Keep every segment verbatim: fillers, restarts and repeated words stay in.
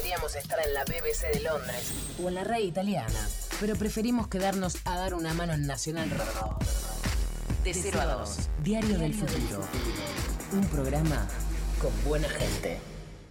Podríamos estar en la B B C de Londres o en la RAI italiana, pero preferimos quedarnos a dar una mano en Nacional Rock. De cero a dos, Diario del Futuro. Un programa con buena gente.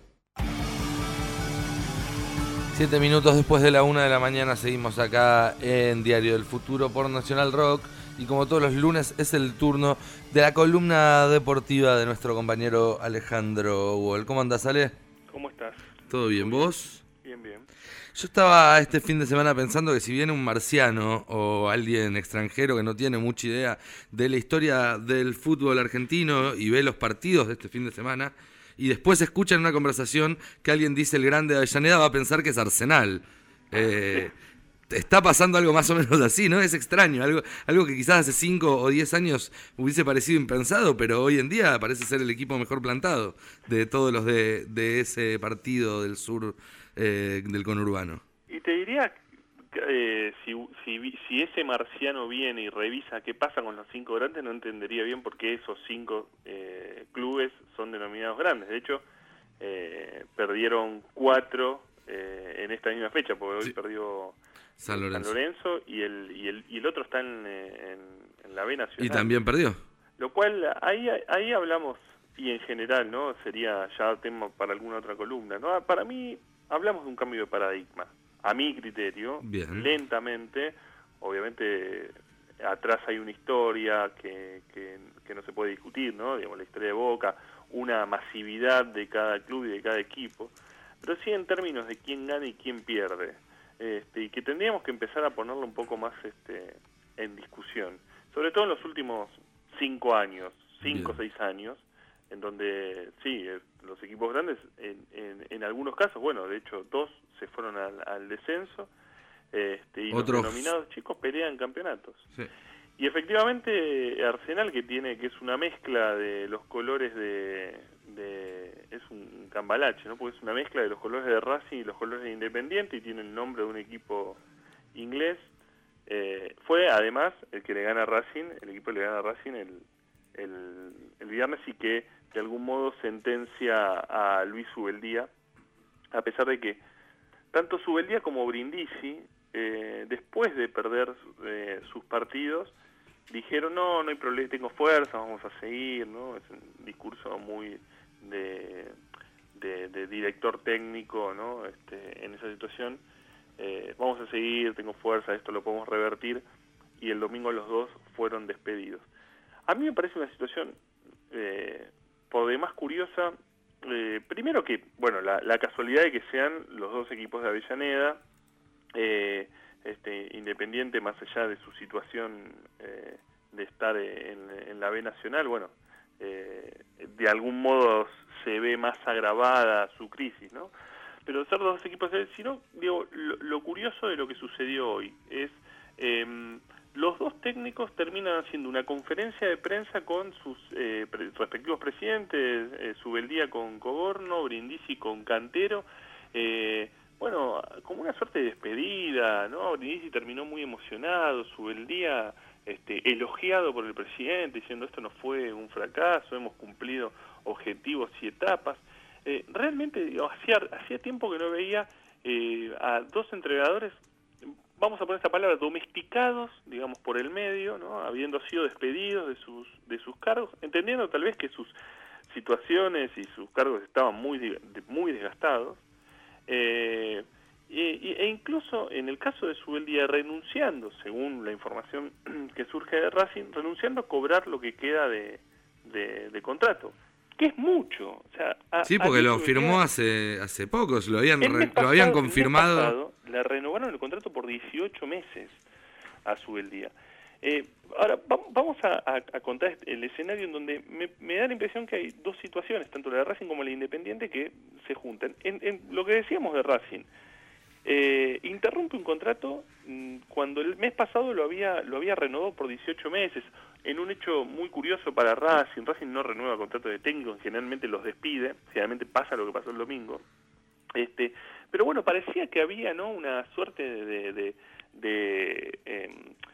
Siete minutos después de la una de la mañana seguimos acá en Diario del Futuro por Nacional Rock. Y como todos los lunes es el turno de la columna deportiva de nuestro compañero Alejandro Wall. ¿Cómo andás, Ale? ¿Cómo estás? ¿Todo bien? ¿Vos? Bien, bien. Yo estaba este fin de semana pensando que si viene un marciano o alguien extranjero que no tiene mucha idea de la historia del fútbol argentino y ve los partidos de este fin de semana y después escucha en una conversación que alguien dice el grande de Avellaneda, va a pensar que es Arsenal. Eh... Está pasando algo más o menos así, ¿no? Es extraño, algo, algo que quizás hace cinco o diez años hubiese parecido impensado, pero hoy en día parece ser el equipo mejor plantado de todos los de, de ese partido del sur eh, del conurbano. Y te diría, eh, si, si, si ese marciano viene y revisa qué pasa con los cinco grandes, no entendería bien por qué esos cinco eh, clubes son denominados grandes. De hecho, eh, perdieron cuatro eh, en esta misma fecha, porque hoy sí. perdió... San Lorenzo. San Lorenzo y el y el y el otro está en, en, en la B Nacional. Y también perdió. Lo cual ahí ahí hablamos, y en general, ¿no? Sería ya tema para alguna otra columna, ¿no? Para mí hablamos de un cambio de paradigma. A mi criterio, Bien. Lentamente, obviamente atrás hay una historia que, que que no se puede discutir, ¿no? Digamos, la historia de Boca, una masividad de cada club y de cada equipo, pero sí en términos de quién gana y quién pierde. Este, y que tendríamos que empezar a ponerlo un poco más este, en discusión, sobre todo en los últimos cinco años, cinco o seis años, en donde sí, los equipos grandes, en, en, en algunos casos, bueno, de hecho dos se fueron al, al descenso, este, y Otros... los denominados chicos pelean campeonatos. Sí. Y efectivamente Arsenal, que tiene que es una mezcla de los colores de... de es un cambalache, ¿no? Porque es una mezcla de los colores de Racing y los colores de Independiente y tiene el nombre de un equipo inglés. Eh, fue además el que le gana a Racing, el equipo le gana a Racing el, el, el viernes y que de algún modo sentencia a Luis Ubeldía, a pesar de que tanto Ubeldía como Brindisi, eh, después de perder eh, sus partidos, dijeron no, no hay problema, tengo fuerza, vamos a seguir, ¿no? Es un discurso muy de, de, de director técnico, ¿no? Este, en esa situación, eh, vamos a seguir, tengo fuerza, esto lo podemos revertir, y el domingo los dos fueron despedidos. A mí me parece una situación eh, por demás curiosa, eh, primero que, bueno, la, la casualidad de que sean los dos equipos de Avellaneda, eh, este, Independiente, más allá de su situación eh, de estar en, en la B Nacional, bueno, eh, de algún modo se ve más agravada su crisis, ¿no? Pero ser dos equipos, sino, digo, lo, lo curioso de lo que sucedió hoy es, eh, los dos técnicos terminan haciendo una conferencia de prensa con sus eh, pre- respectivos presidentes, eh, Ubeldía con Coborno, Brindisi con Cantero, eh, bueno, como una suerte de despedida, ¿no? Brindisi terminó muy emocionado, Ubeldía este, elogiado por el presidente, diciendo esto no fue un fracaso, hemos cumplido objetivos y etapas. Eh, realmente, digo, hacía, hacía tiempo que no veía eh, a dos entrenadores, vamos a poner esta palabra, domesticados, digamos, por el medio, ¿no? Habiendo sido despedidos de sus, de sus cargos, entendiendo tal vez que sus situaciones y sus cargos estaban muy, muy desgastados. Eh, e, e incluso en el caso de Ubeldía renunciando, según la información que surge de Racing, renunciando a cobrar lo que queda de, de, de contrato, que es mucho. O sea, a, sí, porque lo Ubeldía, firmó hace hace poco, lo habían el mes re, pasado, lo habían el mes confirmado. pasado, le renovaron el contrato por dieciocho meses a Ubeldía. Eh, ahora, vamos a, a, a contar el escenario en donde me, me da la impresión que hay dos situaciones, tanto la de Racing como la de Independiente, que se juntan. En, en lo que decíamos de Racing, eh, interrumpe un contrato mmm, cuando el mes pasado lo había lo había renovado por dieciocho meses, en un hecho muy curioso para Racing. Racing no renueva contratos de técnicos, generalmente los despide, generalmente pasa lo que pasó el domingo. Este, pero bueno, parecía que había, ¿no?, una suerte de... de, de, de eh,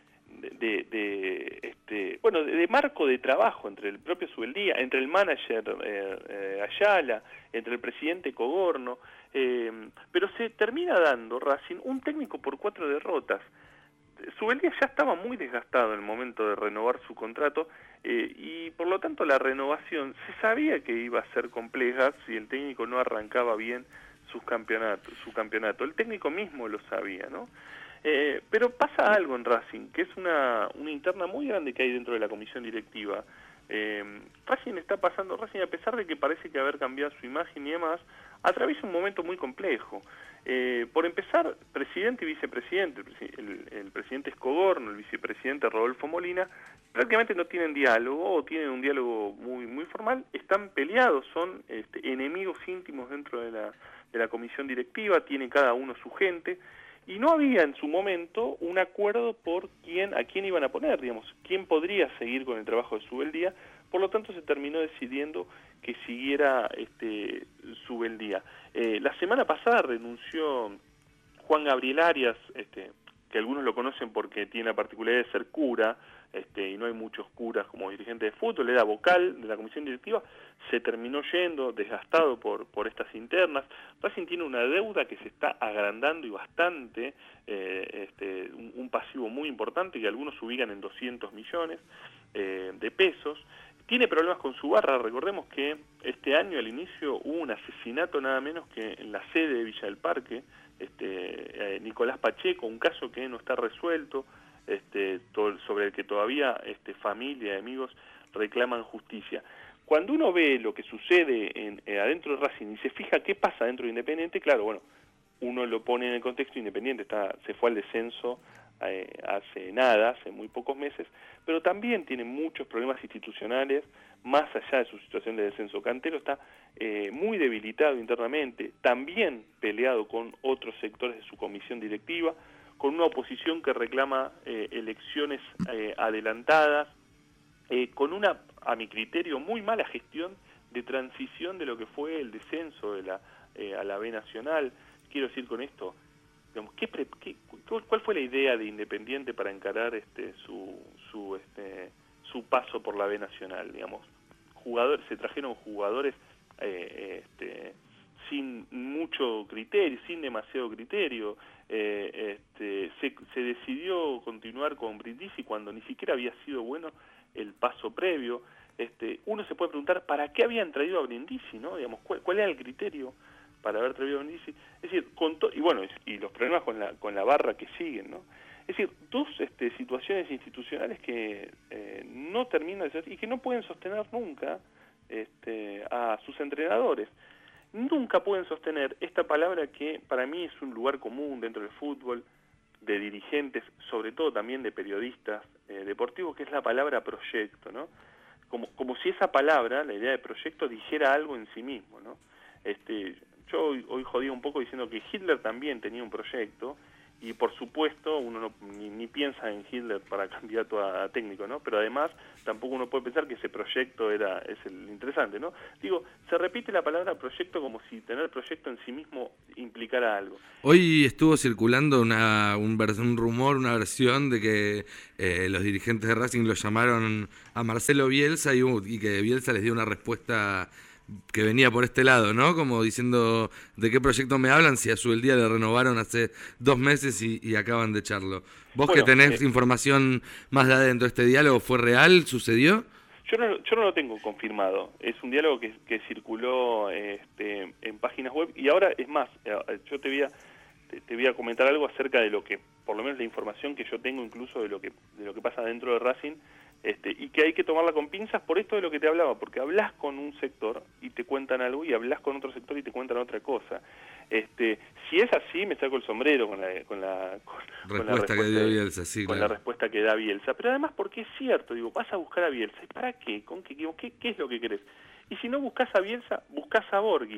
de, de este, bueno, de, de marco de trabajo entre el propio Subeldía, entre el manager eh, eh, Ayala, entre el presidente Cogorno, eh, pero se termina dando Racing un técnico por cuatro derrotas. Subeldía ya estaba muy desgastado en el momento de renovar su contrato eh, y por lo tanto la renovación se sabía que iba a ser compleja si el técnico no arrancaba bien sus campeonatos, su campeonato. El técnico mismo lo sabía, ¿no? Eh, pero pasa algo en Racing, que es una, una interna muy grande que hay dentro de la comisión directiva. Eh, Racing está pasando, Racing a pesar de que parece que haber cambiado su imagen y demás, atraviesa un momento muy complejo. Eh, por empezar, presidente y vicepresidente, el, el, el presidente es Cogorno, el vicepresidente Rodolfo Molina, prácticamente no tienen diálogo o tienen un diálogo muy muy formal, están peleados, son este, enemigos íntimos dentro de la, de la comisión directiva, tiene cada uno su gente, y no había en su momento un acuerdo por quién, a quién iban a poner, digamos, quién podría seguir con el trabajo de Subeldía. Por lo tanto se terminó decidiendo que siguiera este, Subeldía. Eh, la semana pasada renunció Juan Gabriel Arias, este, que algunos lo conocen porque tiene la particularidad de ser cura, este, y no hay muchos curas como dirigente de fútbol, era vocal de la comisión directiva, se terminó yendo, desgastado por, por estas internas. Racing tiene una deuda que se está agrandando y bastante, eh, este, un, un pasivo muy importante que algunos ubican en doscientos millones eh, de pesos. Tiene problemas con su barra, recordemos que este año al inicio hubo un asesinato nada menos que en la sede de Villa del Parque, este, eh, Nicolás Pacheco, un caso que no está resuelto, este, todo, sobre el que todavía este, familia y amigos reclaman justicia. Cuando uno ve lo que sucede en, eh, adentro de Racing y se fija qué pasa dentro de Independiente, claro, bueno, uno lo pone en el contexto. Independiente está, se fue al descenso eh, hace nada, hace muy pocos meses, pero también tiene muchos problemas institucionales, más allá de su situación de descenso. Cantero está eh, muy debilitado internamente, también peleado con otros sectores de su comisión directiva, con una oposición que reclama eh, elecciones eh, adelantadas, eh, con una, a mi criterio, muy mala gestión de transición de lo que fue el descenso de la, eh, a la B Nacional. Quiero decir con esto, digamos, ¿qué pre, qué, ¿cuál fue la idea de Independiente para encarar este su su este su paso por la B Nacional? Digamos, jugadores, se trajeron jugadores eh, este, sin mucho criterio, sin demasiado criterio. Eh, este, se, se decidió continuar con Brindisi cuando ni siquiera había sido bueno el paso previo. Este, uno se puede preguntar ¿para qué habían traído a Brindisi, no? Digamos, ¿cuál, cuál era el criterio para haber traído a Brindisi? Es decir, con to y bueno, y los problemas con la con la barra que siguen, ¿no? Es decir, dos este, situaciones institucionales que eh, no terminan de ser y que no pueden sostener nunca este, a sus entrenadores. Nunca pueden sostener esta palabra que para mí es un lugar común dentro del fútbol, de dirigentes, sobre todo también de periodistas eh, deportivos, que es la palabra proyecto, ¿no? Como, como si esa palabra, la idea de proyecto, dijera algo en sí mismo, ¿no? Este, yo hoy, hoy jodía un poco diciendo que Hitler también tenía un proyecto, y por supuesto uno no, ni, ni piensa en Hitler para candidato a, a técnico, ¿no? Pero además tampoco uno puede pensar que ese proyecto era es el interesante, ¿no? Digo, se repite la palabra proyecto como si tener proyecto en sí mismo implicara algo. Hoy estuvo circulando una, un, un rumor, una versión de que eh, los dirigentes de Racing lo llamaron a Marcelo Bielsa y, y que Bielsa les dio una respuesta que venía por este lado, ¿no? Como diciendo, ¿de qué proyecto me hablan? Si a Subeldía le renovaron hace dos meses y, y acaban de echarlo. ¿Vos bueno, que tenés eh, información más de adentro, este diálogo fue real? ¿Sucedió? Yo no, yo no lo tengo confirmado. Es un diálogo que, que circuló este, en páginas web y ahora, es más, yo te voy a, te, te voy a comentar algo acerca de lo que, por lo menos la información que yo tengo incluso de lo que, de lo que pasa dentro de Racing, Este, y que hay que tomarla con pinzas por esto de lo que te hablaba, porque hablas con un sector y te cuentan algo y hablas con otro sector y te cuentan otra cosa. Este, si es así, me saco el sombrero con la, con la, con, respuesta, con la respuesta que dio Bielsa, sí, con claro. la respuesta que da Bielsa. Pero además porque es cierto, digo, vas a buscar a Bielsa, ¿y para qué? ¿Con qué, qué, qué es lo que querés? Y si no buscas a Bielsa, buscas a Borghi.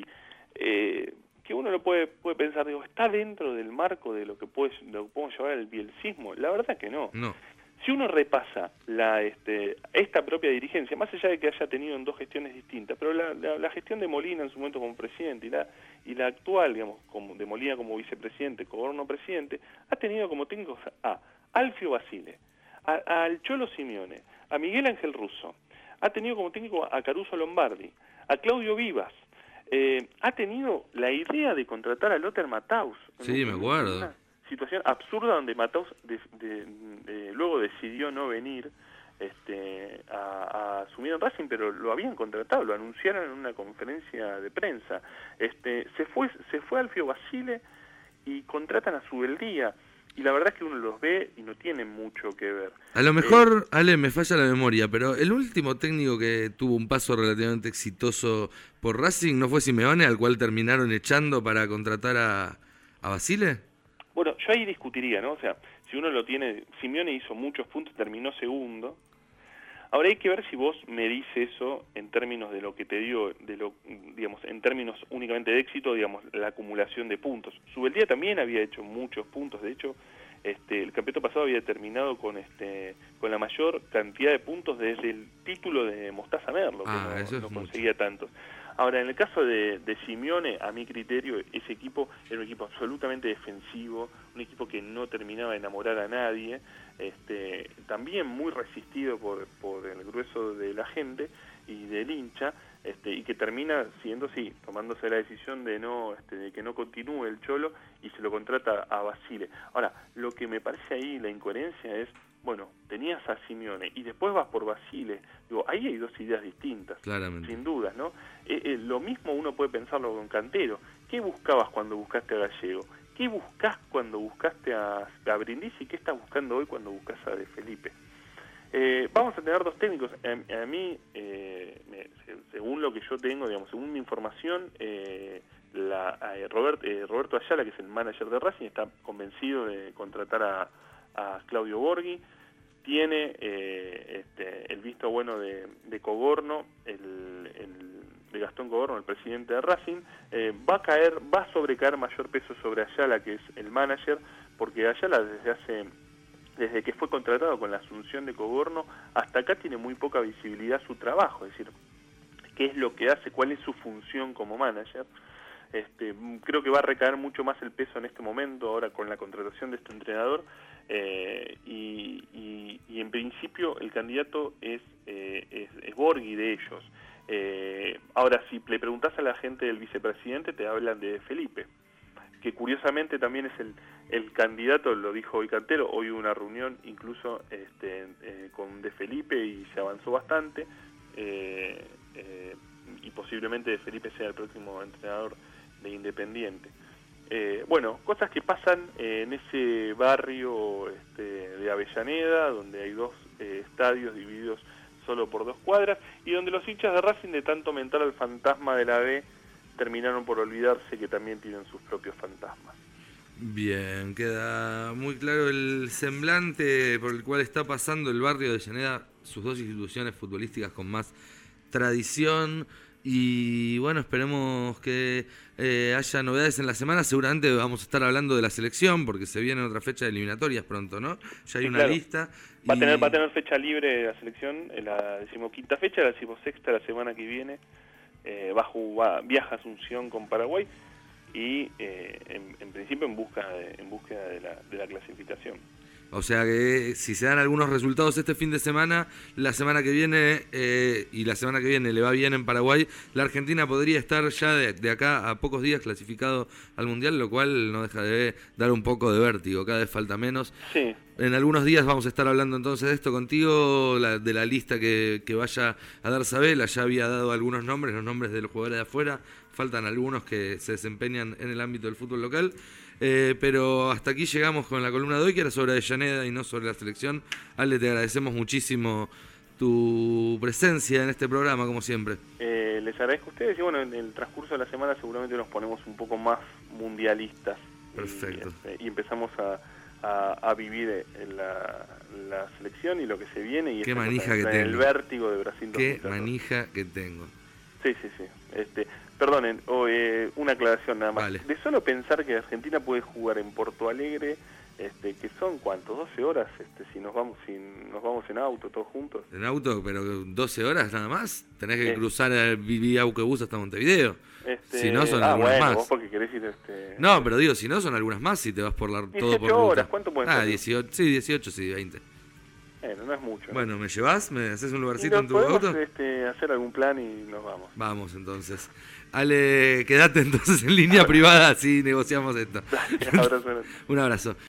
Eh, que uno lo puede puede pensar, digo, ¿está dentro del marco de lo que puede, lo que podemos llevar al bielsismo? La verdad que no. No. Si uno repasa la este, esta propia dirigencia, más allá de que haya tenido en dos gestiones distintas, pero la, la, la gestión de Molina en su momento como presidente y la y la actual, digamos, como de Molina como vicepresidente, Cogorno presidente, ha tenido como técnicos a Alfio Basile, a, al Cholo Simeone, a Miguel Ángel Russo, ha tenido como técnico a Caruso Lombardi, a Claudio Vivas, eh, ha tenido la idea de contratar a Lothar Matthaus. Sí, me acuerdo. Una situación absurda donde Matthaus de, de, de, luego decidió no venir este, a, a asumir en Racing, pero lo habían contratado, lo anunciaron en una conferencia de prensa. Este, se fue, se fue Alfio Basile y contratan a Subeldía. Y la verdad es que uno los ve y no tiene mucho que ver. A lo mejor, eh, Ale, me falla la memoria, pero el último técnico que tuvo un paso relativamente exitoso por Racing no fue Simeone, al cual terminaron echando para contratar a, a Basile. Bueno, yo ahí discutiría, ¿no? O sea, si uno lo tiene, Simeone hizo muchos puntos, terminó segundo. Ahora hay que ver si vos medís eso en términos de lo que te dio, de lo, digamos, en términos únicamente de éxito, digamos, la acumulación de puntos. Subeldía también había hecho muchos puntos, de hecho, este, el campeonato pasado había terminado con este, con la mayor cantidad de puntos desde el título de Mostaza Merlo, que ah, no, eso es no mucho. conseguía tantos. Ahora, en el caso de, de Simeone, a mi criterio, ese equipo era un equipo absolutamente defensivo, un equipo que no terminaba de enamorar a nadie, este, también muy resistido por, por el grueso de la gente y del hincha, este, y que termina siendo, sí, tomándose la decisión de no este, de que no continúe el Cholo y se lo contrata a Basile. Ahora, lo que me parece ahí la incoherencia es, bueno, tenías a Simeone y después vas por Basile. Digo, ahí hay dos ideas distintas, claramente, sin dudas, ¿no? Eh, eh, lo mismo uno puede pensarlo con Cantero. ¿Qué buscabas cuando buscaste a Gallego? ¿Qué buscás cuando buscaste a, a Brindisi? ¿Qué estás buscando hoy cuando buscas a De Felipe? Eh, vamos a tener dos técnicos. A, a mí, eh, me, según lo que yo tengo, digamos, según mi información, eh, la, eh, Robert, eh, Roberto Ayala, que es el manager de Racing, está convencido de contratar a, a Claudio Borghi. Tiene eh, este, el visto bueno de, de Cogorno, el, el, de Gastón Cogorno, el presidente de Racing. Eh, va a caer, va a sobrecaer mayor peso sobre Ayala, que es el manager, porque Ayala desde hace, desde que fue contratado con la asunción de Cogorno, hasta acá tiene muy poca visibilidad su trabajo, es decir, qué es lo que hace, cuál es su función como manager. Este, creo que va a recaer mucho más el peso en este momento, ahora con la contratación de este entrenador, eh, y, y, y en principio el candidato es, eh, es, es Borghi de ellos. Eh, ahora, si le preguntás a la gente del vicepresidente, te hablan de Felipe, que curiosamente también es el, el candidato, lo dijo hoy Cantero, hoy hubo una reunión incluso este, eh, con De Felipe y se avanzó bastante, eh, eh, y posiblemente De Felipe sea el próximo entrenador de Independiente. Eh, bueno, cosas que pasan eh, en ese barrio este, de Avellaneda, donde hay dos eh, estadios divididos solo por dos cuadras, y donde los hinchas de Racing, de tanto mentar al fantasma de la B, terminaron por olvidarse que también tienen sus propios fantasmas. Bien, queda muy claro el semblante por el cual está pasando el barrio de Avellaneda, sus dos instituciones futbolísticas con más tradición. Y bueno, esperemos que eh, haya novedades en la semana. Seguramente vamos a estar hablando de la selección, porque se viene otra fecha de eliminatorias pronto, ¿no? Ya hay sí, una claro. lista. Va, y... a tener, va a tener fecha libre la selección, en la decimoquinta fecha, la decimosexta la semana que viene. Eh, va, va, viaja a Asunción con Paraguay y eh, en, en principio en, busca de, en búsqueda de la, de la clasificación. O sea que si se dan algunos resultados este fin de semana, la semana que viene eh, y la semana que viene le va bien en Paraguay, la Argentina podría estar ya de, de acá a pocos días clasificado al Mundial, lo cual no deja de dar un poco de vértigo, cada vez falta menos. Sí. En algunos días vamos a estar hablando entonces de esto contigo, la, de la lista que, que vaya a dar Sabela. Ya había dado algunos nombres, los nombres de los jugadores de afuera, faltan algunos que se desempeñan en el ámbito del fútbol local. Eh, pero hasta aquí llegamos con la columna de hoy, que era sobre Avellaneda y no sobre la selección. Ale, te agradecemos muchísimo tu presencia en este programa, como siempre. Eh, les agradezco a ustedes y bueno, en el transcurso de la semana seguramente nos ponemos un poco más mundialistas. Perfecto. Y, este, y empezamos a, a, a vivir en la, la selección y lo que se viene. Y Qué esta manija cosa, que en tengo. El vértigo de Brasil. Qué dos mil catorce. manija que tengo. Sí, sí, sí. Este, perdonen, oh, eh, una aclaración nada más. Vale. De solo pensar que Argentina puede jugar en Porto Alegre, este, que son ¿cuántos? doce horas, este, si nos vamos si nos vamos en auto todos juntos. En auto, pero doce horas nada más. Tenés que Eh. cruzar el Vivi Auquebus hasta Montevideo. Este, Si no, son ah, algunas bueno, más. vos porque querés ir este... No, pero digo, si no, son algunas más si te vas por la todo por dieciocho horas, ruta. ¿cuánto pueden Ah, ser? dieciocho, sí, dieciocho, sí, veinte. Bueno, no es mucho. ¿no? Bueno, ¿me llevas? ¿Me haces un lugarcito no, en tu podemos, auto? Este, hacer algún plan y nos vamos. Vamos, entonces. Ale, quédate entonces en línea privada, así negociamos esto. Dale, abrazo. Un abrazo.